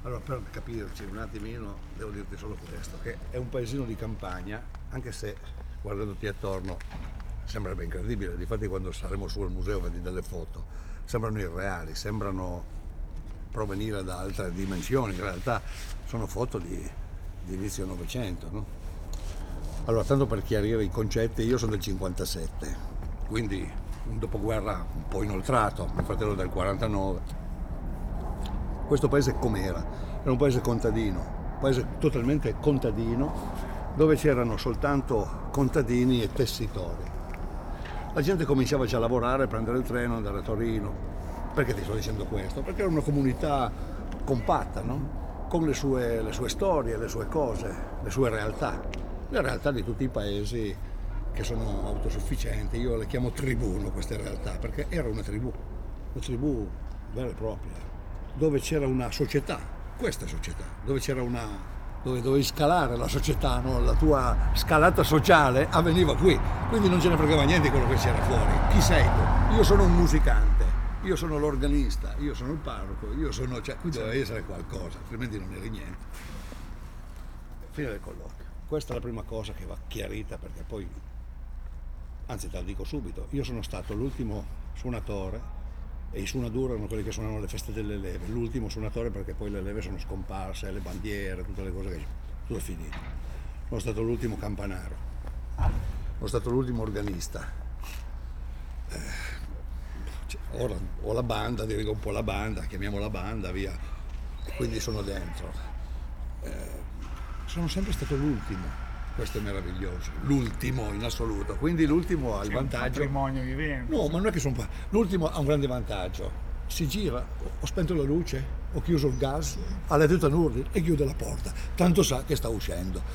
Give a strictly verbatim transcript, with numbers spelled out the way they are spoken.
Allora, per capirci un attimino, devo dirti solo questo, che è un paesino di campagna, anche se guardandoti attorno sembra ben incredibile. Difatti quando saremo su al museo vedi delle foto, sembrano irreali, sembrano provenire da altre dimensioni, in realtà sono foto di, di inizio Novecento, no? Allora, tanto per chiarire i concetti, io sono del cinquantasette, quindi un dopoguerra un po' inoltrato, mio fratello del quarantanove. Questo paese com'era? Era un paese contadino, un paese totalmente contadino, dove c'erano soltanto contadini e tessitori. La gente cominciava già a lavorare, a prendere il treno, andare a Torino. Perché ti sto dicendo questo? Perché era una comunità compatta, no? Con le sue, le sue storie, le sue cose, le sue realtà. Le realtà di tutti i paesi che sono autosufficienti. Io le chiamo tribù, no, queste realtà, perché era una tribù, una tribù vera e propria, dove c'era una società, questa società, dove c'era una, dove dovevi scalare la società, no? La tua scalata sociale avveniva qui, quindi non ce ne fregava niente di quello che c'era fuori. Chi sei tu? Io sono un musicante, io sono l'organista, io sono il parroco, io sono, cioè, qui doveva essere qualcosa, altrimenti non eri niente. Fine del colloquio. Questa è la prima cosa che va chiarita, perché poi, anzi te la dico subito, io sono stato l'ultimo suonatore e i suonatori erano quelli che suonavano le feste delle leve, l'ultimo suonatore perché poi le leve sono scomparse, le bandiere, tutte le cose che tutto è finito. Sono stato l'ultimo campanaro, sono stato l'ultimo organista. Eh, cioè, ora ho la banda, dirigo un po' la banda, chiamiamola banda, via, e quindi sono dentro. Eh, sono sempre stato l'ultimo. Questo è meraviglioso, l'ultimo in assoluto, quindi l'ultimo ha il C'è un vantaggio. patrimonio vivente. No, ma non è che sono pa- l'ultimo ha un grande vantaggio. Si gira, ho spento la luce, ho chiuso il gas, ha le dita urli e chiude la porta. Tanto sa che sta uscendo.